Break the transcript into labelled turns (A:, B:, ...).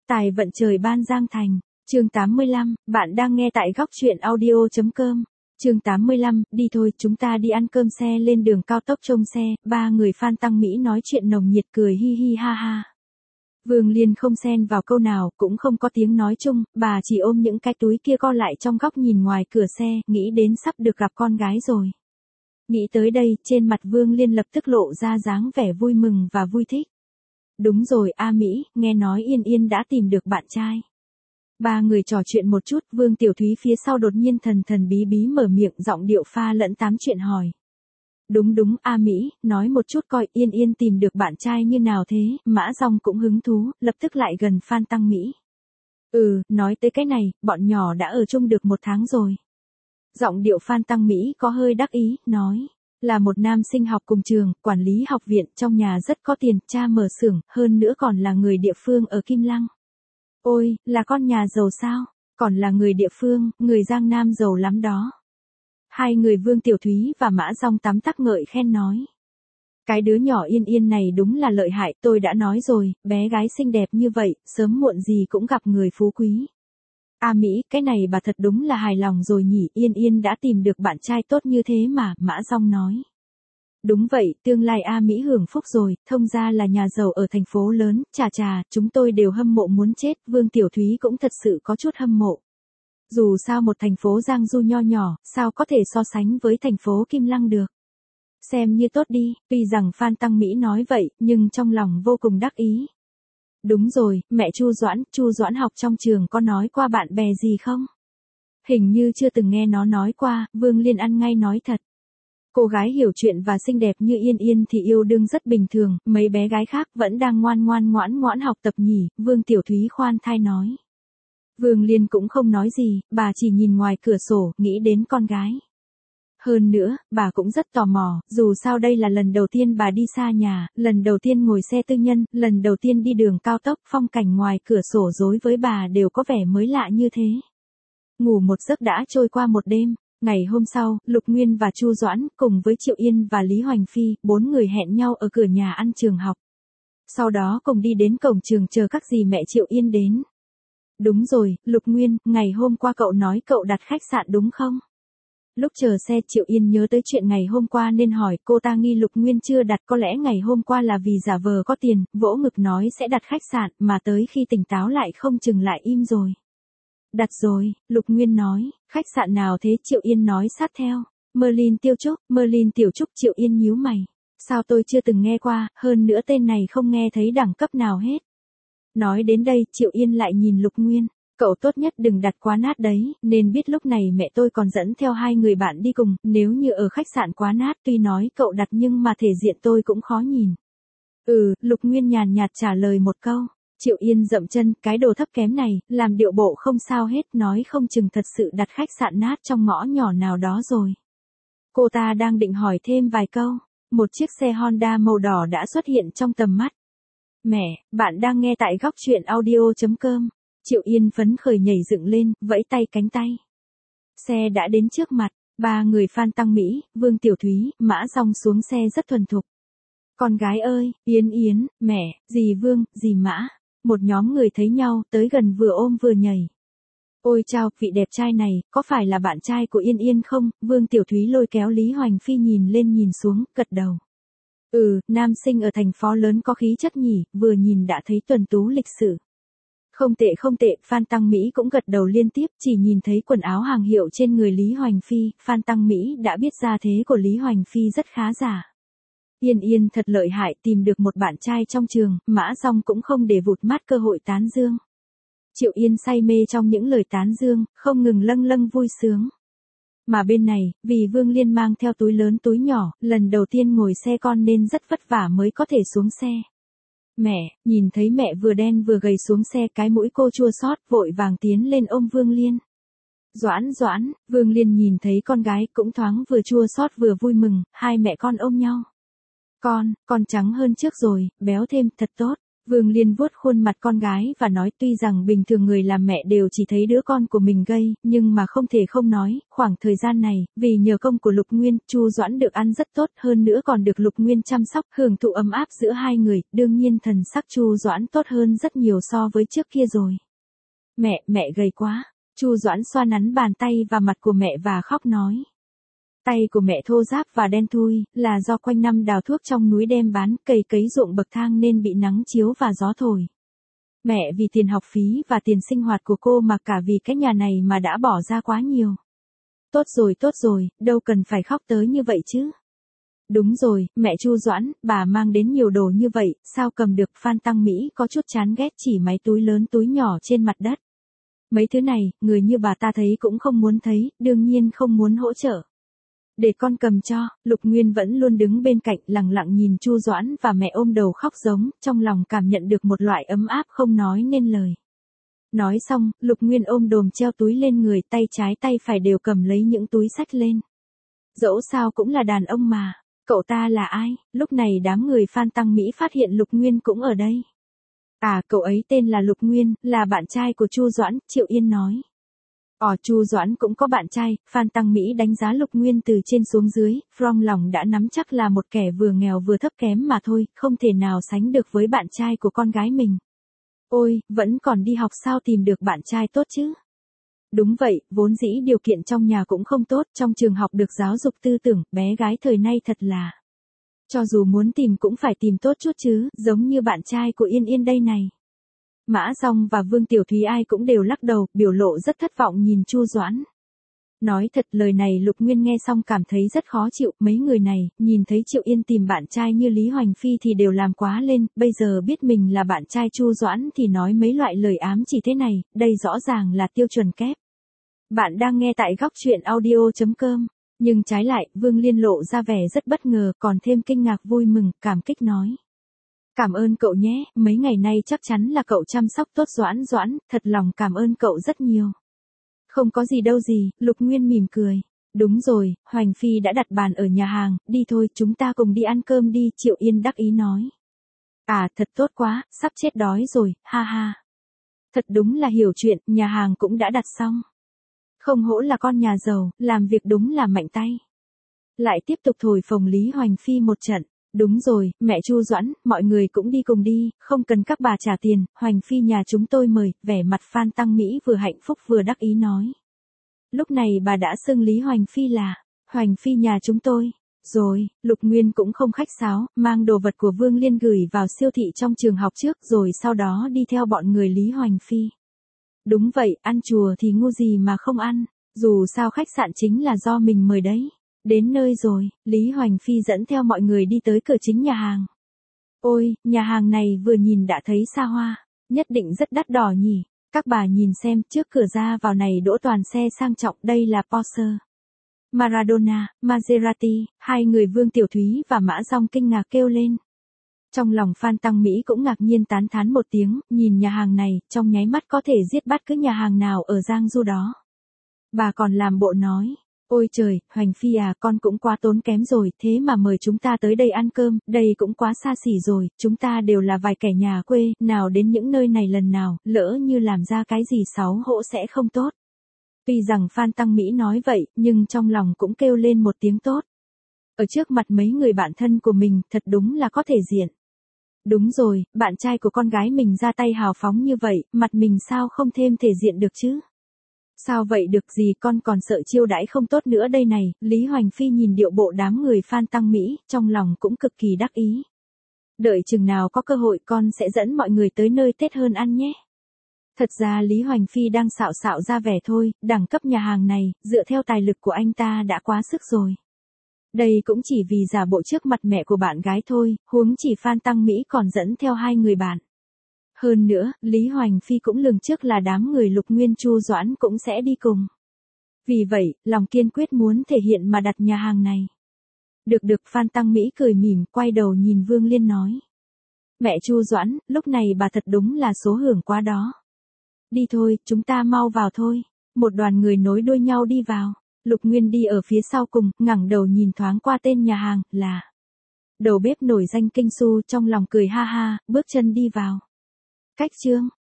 A: Tài vận trời ban Giang Thành. Chương 85, bạn đang nghe tại góc truyện audio.com. Chương 85, đi thôi, chúng ta đi ăn cơm. Xe lên đường cao tốc trông xe, ba người Phan Tăng Mỹ nói chuyện nồng nhiệt cười hi hi ha ha. Vương Liên không xen vào câu nào, cũng không có tiếng nói chung, bà chỉ ôm những cái túi kia co lại trong góc nhìn ngoài cửa xe, nghĩ đến sắp được gặp con gái rồi. Nghĩ tới đây, trên mặt Vương Liên lập tức lộ ra dáng vẻ vui mừng và vui thích. Đúng rồi, A Mỹ, nghe nói Yên Yên đã tìm được bạn trai. Ba người trò chuyện một chút, Vương Tiểu Thúy phía sau đột nhiên thần thần bí bí mở miệng, giọng điệu pha lẫn tám chuyện hỏi. Đúng, A Mỹ, nói một chút coi Yên Yên tìm được bạn trai như nào thế. Mã Dòng cũng hứng thú, lập tức lại gần Phan Tăng Mỹ. Nói tới cái này, bọn nhỏ đã ở chung được 1 tháng rồi. Giọng điệu Phan Tăng Mỹ có hơi đắc ý, nói. Là một nam sinh học cùng trường, quản lý học viện, trong nhà rất có tiền, cha mở xưởng, hơn nữa còn là người địa phương ở Kim Lăng. Ôi, là con nhà giàu sao? Còn là người địa phương, người Giang Nam giàu lắm đó. Hai người Vương Tiểu Thúy và Mã Dòng tắm tắc ngợi khen nói. Cái đứa nhỏ Yên Yên này đúng là lợi hại, tôi đã nói rồi, bé gái xinh đẹp như vậy, sớm muộn gì cũng gặp người phú quý. A Mỹ, cái này bà thật đúng là hài lòng rồi nhỉ, Yên Yên đã tìm được bạn trai tốt như thế mà, Mã Dòng nói. Đúng vậy, tương lai A Mỹ hưởng phúc rồi, thông ra là nhà giàu ở thành phố lớn, chà, chúng tôi đều hâm mộ muốn chết, Vương Tiểu Thúy cũng thật sự có chút hâm mộ. Dù sao một thành phố Giang Du nho nhỏ, sao có thể so sánh với thành phố Kim Lăng được. Xem như tốt đi, tuy rằng Phan Tăng Mỹ nói vậy, nhưng trong lòng vô cùng đắc ý. Đúng rồi, mẹ Chu Doãn học trong trường có nói qua bạn bè gì không? Hình như chưa từng nghe nó nói qua, Vương Liên ăn ngay nói thật. Cô gái hiểu chuyện và xinh đẹp như Yên Yên thì yêu đương rất bình thường, mấy bé gái khác vẫn đang ngoan học tập nhỉ, Vương Tiểu Thúy khoan thai nói. Vương Liên cũng không nói gì, bà chỉ nhìn ngoài cửa sổ, nghĩ đến con gái. Hơn nữa, bà cũng rất tò mò, dù sao đây là lần đầu tiên bà đi xa nhà, lần đầu tiên ngồi xe tư nhân, lần đầu tiên đi đường cao tốc, phong cảnh ngoài cửa sổ đối với bà đều có vẻ mới lạ như thế. Ngủ một giấc đã trôi qua một đêm. Ngày hôm sau, Lục Nguyên và Chu Doãn cùng với Triệu Yên và Lý Hoành Phi, 4 người hẹn nhau ở cửa nhà ăn trường học. Sau đó cùng đi đến cổng trường chờ các dì mẹ Triệu Yên đến. Đúng rồi, Lục Nguyên, ngày hôm qua cậu nói cậu đặt khách sạn đúng không? Lúc chờ xe Triệu Yên nhớ tới chuyện ngày hôm qua nên hỏi, cô ta nghi Lục Nguyên chưa đặt, có lẽ ngày hôm qua là vì giả vờ có tiền, vỗ ngực nói sẽ đặt khách sạn, mà tới khi tỉnh táo lại không chừng lại im rồi. Đặt rồi, Lục Nguyên nói, khách sạn nào thế? Triệu Yên nói sát theo. Merlin Tiểu Trúc. Triệu Yên nhíu mày. Sao tôi chưa từng nghe qua, hơn nữa tên này không nghe thấy đẳng cấp nào hết. Nói đến đây, Triệu Yên lại nhìn Lục Nguyên. Cậu tốt nhất đừng đặt quá nát đấy, nên biết lúc này mẹ tôi còn dẫn theo 2 người bạn đi cùng, nếu như ở khách sạn quá nát tuy nói cậu đặt nhưng mà thể diện tôi cũng khó nhìn. Lục Nguyên nhàn nhạt trả lời một câu. Triệu Yên dậm chân, cái đồ thấp kém này, làm điệu bộ không sao hết, nói không chừng thật sự đặt khách sạn nát trong ngõ nhỏ nào đó rồi. Cô ta đang định hỏi thêm vài câu, một chiếc xe Honda màu đỏ đã xuất hiện trong tầm mắt. Mẹ, bạn đang nghe tại góc truyện audio.com. Triệu Yên phấn khởi nhảy dựng lên, vẫy tay cánh tay. Xe đã đến trước mặt, 3 người Phan Tăng Mỹ, Vương Tiểu Thúy, Mã Dòng xuống xe rất thuần thục. Con gái ơi, Yến, mẹ, dì Vương, dì Mã. Một nhóm người thấy nhau, tới gần vừa ôm vừa nhảy. Ôi chao, vị đẹp trai này, có phải là bạn trai của Yên Yên không? Vương Tiểu Thúy lôi kéo Lý Hoành Phi nhìn lên nhìn xuống, gật đầu. Nam sinh ở thành phố lớn có khí chất nhỉ, vừa nhìn đã thấy tuần tú lịch sự. Không tệ, Phan Tăng Mỹ cũng gật đầu liên tiếp, chỉ nhìn thấy quần áo hàng hiệu trên người Lý Hoành Phi, Phan Tăng Mỹ đã biết ra thế của Lý Hoành Phi rất khá giả. Yên thật lợi hại, tìm được một bạn trai trong trường, Mã Dòng cũng không để vụt mắt cơ hội tán dương. Triệu Yên say mê trong những lời tán dương, không ngừng lâng vui sướng. Mà bên này, vì Vương Liên mang theo túi lớn túi nhỏ, lần đầu tiên ngồi xe con nên rất vất vả mới có thể xuống xe. Mẹ, nhìn thấy mẹ vừa đen vừa gầy xuống xe, cái mũi cô chua xót, vội vàng tiến lên ôm Vương Liên. Doãn, Vương Liên nhìn thấy con gái cũng thoáng vừa chua xót vừa vui mừng, hai mẹ con ôm nhau. Con trắng hơn trước rồi, béo thêm, thật tốt. Vương Liên vuốt khuôn mặt con gái và nói tuy rằng bình thường người làm mẹ đều chỉ thấy đứa con của mình gây, nhưng mà không thể không nói, khoảng thời gian này, vì nhờ công của Lục Nguyên, Chu Doãn được ăn rất tốt, hơn nữa còn được Lục Nguyên chăm sóc, hưởng thụ ấm áp giữa hai người, đương nhiên thần sắc Chu Doãn tốt hơn rất nhiều so với trước kia rồi. Mẹ gầy quá. Chu Doãn xoa nắn bàn tay và mặt của mẹ và khóc nói. Tay của mẹ thô ráp và đen thui, là do quanh năm đào thuốc trong núi đem bán, cày cấy ruộng bậc thang nên bị nắng chiếu và gió thổi. Mẹ vì tiền học phí và tiền sinh hoạt của cô mà cả vì cái nhà này mà đã bỏ ra quá nhiều. Tốt rồi, đâu cần phải khóc tới như vậy chứ. Đúng rồi, mẹ Chu Doãn, bà mang đến nhiều đồ như vậy, sao cầm được? Phan Tăng Mỹ có chút chán ghét chỉ máy túi lớn túi nhỏ trên mặt đất. Mấy thứ này, người như bà ta thấy cũng không muốn thấy, đương nhiên không muốn hỗ trợ. Để con cầm cho. Lục Nguyên vẫn luôn đứng bên cạnh lặng lặng nhìn Chu Doãn và mẹ ôm đầu khóc giống, trong lòng cảm nhận được một loại ấm áp không nói nên lời. Nói xong, Lục Nguyên ôm đồm treo túi lên người, tay trái tay phải đều cầm lấy những túi xách lên. Dẫu sao cũng là đàn ông mà, cậu ta là ai? Lúc này đám người Phan Tăng Mỹ phát hiện Lục Nguyên cũng ở đây. À, cậu ấy tên là Lục Nguyên, là bạn trai của Chu Doãn, Triệu Yên nói. Chu Doãn cũng có bạn trai. Phan Tăng Mỹ đánh giá Lục Nguyên từ trên xuống dưới, trong lòng đã nắm chắc là một kẻ vừa nghèo vừa thấp kém mà thôi, không thể nào sánh được với bạn trai của con gái mình. Ôi, vẫn còn đi học sao tìm được bạn trai tốt chứ? Đúng vậy, vốn dĩ điều kiện trong nhà cũng không tốt, trong trường học được giáo dục tư tưởng, bé gái thời nay thật là. Cho dù muốn tìm cũng phải tìm tốt chút chứ, giống như bạn trai của Yên Yên đây này. Mã Dong và Vương Tiểu Thúy ai cũng đều lắc đầu, biểu lộ rất thất vọng nhìn Chu Doãn. Nói thật lời này Lục Nguyên nghe xong cảm thấy rất khó chịu, mấy người này, nhìn thấy Triệu Yên tìm bạn trai như Lý Hoành Phi thì đều làm quá lên, bây giờ biết mình là bạn trai Chu Doãn thì nói mấy loại lời ám chỉ thế này, đây rõ ràng là tiêu chuẩn kép. Bạn đang nghe tại góc truyện audio.com, nhưng trái lại, Vương Liên lộ ra vẻ rất bất ngờ, còn thêm kinh ngạc vui mừng, cảm kích nói. Cảm ơn cậu nhé, mấy ngày nay chắc chắn là cậu chăm sóc tốt Doãn, thật lòng cảm ơn cậu rất nhiều. Không có gì đâu gì, Lục Nguyên mỉm cười. Đúng rồi, Hoành Phi đã đặt bàn ở nhà hàng, đi thôi, chúng ta cùng đi ăn cơm đi, Triệu Yên đắc ý nói. À, thật tốt quá, sắp chết đói rồi, ha ha. Thật đúng là hiểu chuyện, nhà hàng cũng đã đặt xong. Không hổ là con nhà giàu, làm việc đúng là mạnh tay. Lại tiếp tục thổi phồng Lý Hoành Phi một trận. Đúng rồi, mẹ Chu Doãn, mọi người cũng đi cùng đi, không cần các bà trả tiền, Hoành Phi nhà chúng tôi mời, vẻ mặt Phan Tăng Mỹ vừa hạnh phúc vừa đắc ý nói. Lúc này bà đã xưng Lý Hoành Phi là, Hoành Phi nhà chúng tôi. Rồi, Lục Nguyên cũng không khách sáo, mang đồ vật của Vương Liên gửi vào siêu thị trong trường học trước rồi sau đó đi theo bọn người Lý Hoành Phi. Đúng vậy, ăn chùa thì ngu gì mà không ăn, dù sao khách sạn chính là do mình mời đấy. Đến nơi rồi, Lý Hoành Phi dẫn theo mọi người đi tới cửa chính nhà hàng. Ôi, nhà hàng này vừa nhìn đã thấy xa hoa, nhất định rất đắt đỏ nhỉ. Các bà nhìn xem, trước cửa ra vào này đỗ toàn xe sang trọng, đây là Porsche, Maradona, Maserati, hai người Vương Tiểu Thúy và Mã Dong kinh ngạc kêu lên. Trong lòng Phan Tăng Mỹ cũng ngạc nhiên tán thán một tiếng, nhìn nhà hàng này, trong nháy mắt có thể giết bắt cứ nhà hàng nào ở Giang Du đó. Bà còn làm bộ nói. Ôi trời, Hoành Phi à, con cũng quá tốn kém rồi, thế mà mời chúng ta tới đây ăn cơm, đây cũng quá xa xỉ rồi, chúng ta đều là vài kẻ nhà quê, nào đến những nơi này lần nào, lỡ như làm ra cái gì xấu hổ sẽ không tốt. Tuy rằng Phan Tăng Mỹ nói vậy, nhưng trong lòng cũng kêu lên một tiếng tốt. Ở trước mặt mấy người bạn thân của mình, thật đúng là có thể diện. Đúng rồi, bạn trai của con gái mình ra tay hào phóng như vậy, mặt mình sao không thêm thể diện được chứ? Sao vậy được gì, con còn sợ chiêu đãi không tốt nữa đây này. Lý Hoành Phi nhìn điệu bộ đám người Phan Tăng Mỹ, trong lòng cũng cực kỳ đắc ý. Đợi chừng nào có cơ hội con sẽ dẫn mọi người tới nơi Tết hơn ăn nhé. Thật ra Lý Hoành Phi đang xạo ra vẻ thôi, đẳng cấp nhà hàng này, dựa theo tài lực của anh ta đã quá sức rồi. Đây cũng chỉ vì giả bộ trước mặt mẹ của bạn gái thôi, huống chỉ Phan Tăng Mỹ còn dẫn theo hai người bạn. Hơn nữa, Lý Hoành Phi cũng lường trước là đám người Lục Nguyên Chu Doãn cũng sẽ đi cùng. Vì vậy, lòng kiên quyết muốn thể hiện mà đặt nhà hàng này. Được Phan Tăng Mỹ cười mỉm, quay đầu nhìn Vương Liên nói. Mẹ Chu Doãn, lúc này bà thật đúng là số hưởng quá đó. Đi thôi, chúng ta mau vào thôi. Một đoàn người nối đuôi nhau đi vào. Lục Nguyên đi ở phía sau cùng, ngẩng đầu nhìn thoáng qua tên nhà hàng, là Đầu bếp nổi danh Kinh Xu trong lòng cười ha ha, bước chân đi vào. Cách chương